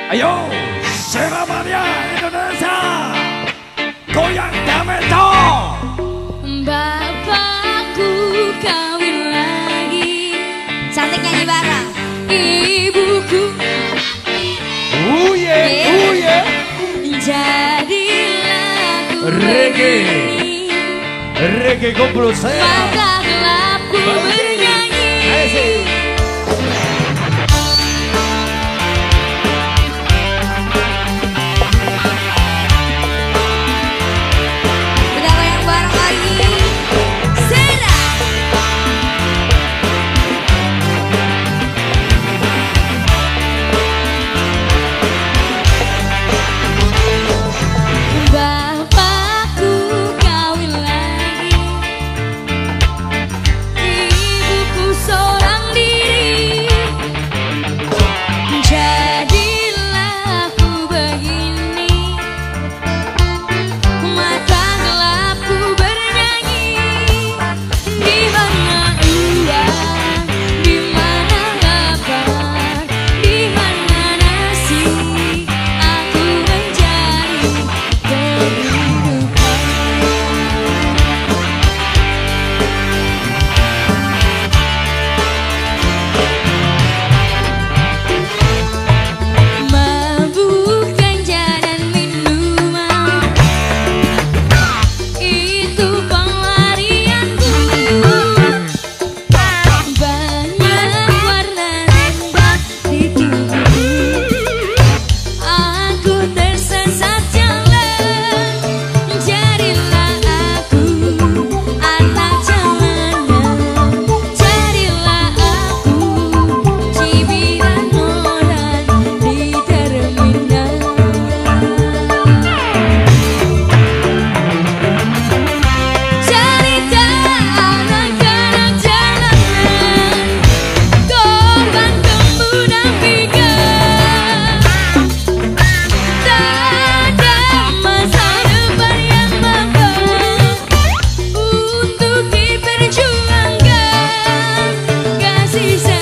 Ayo, Seramania Indonesia, goyang damai toh. Bapakku kawin lagi, Cantik nyanyi bareng. ibuku jadilah Reggae, reggae gomblo saya. mata gelapku bernyanyi. Udah goyang bareng lagi. Sera. Bapakku kawin lagi, ibuku seorang diri. Jadilah aku begini, mata gelapku bernyanyi. Di mana uang, di mana lapar, di mana nasi, aku mencari kehidupan. Mabuk ganja dan minuman, itu pelarianku. Banyak warna indah di tubuhku, aku tersesat jalan. Jadilah aku anak jalanan, jadilah aku cibiran orang di terminal. Cerita anak-anak jalanan, korban kemudahan pikat. Tak ada masa depan yang makar untuk diperjuangkan. Kasih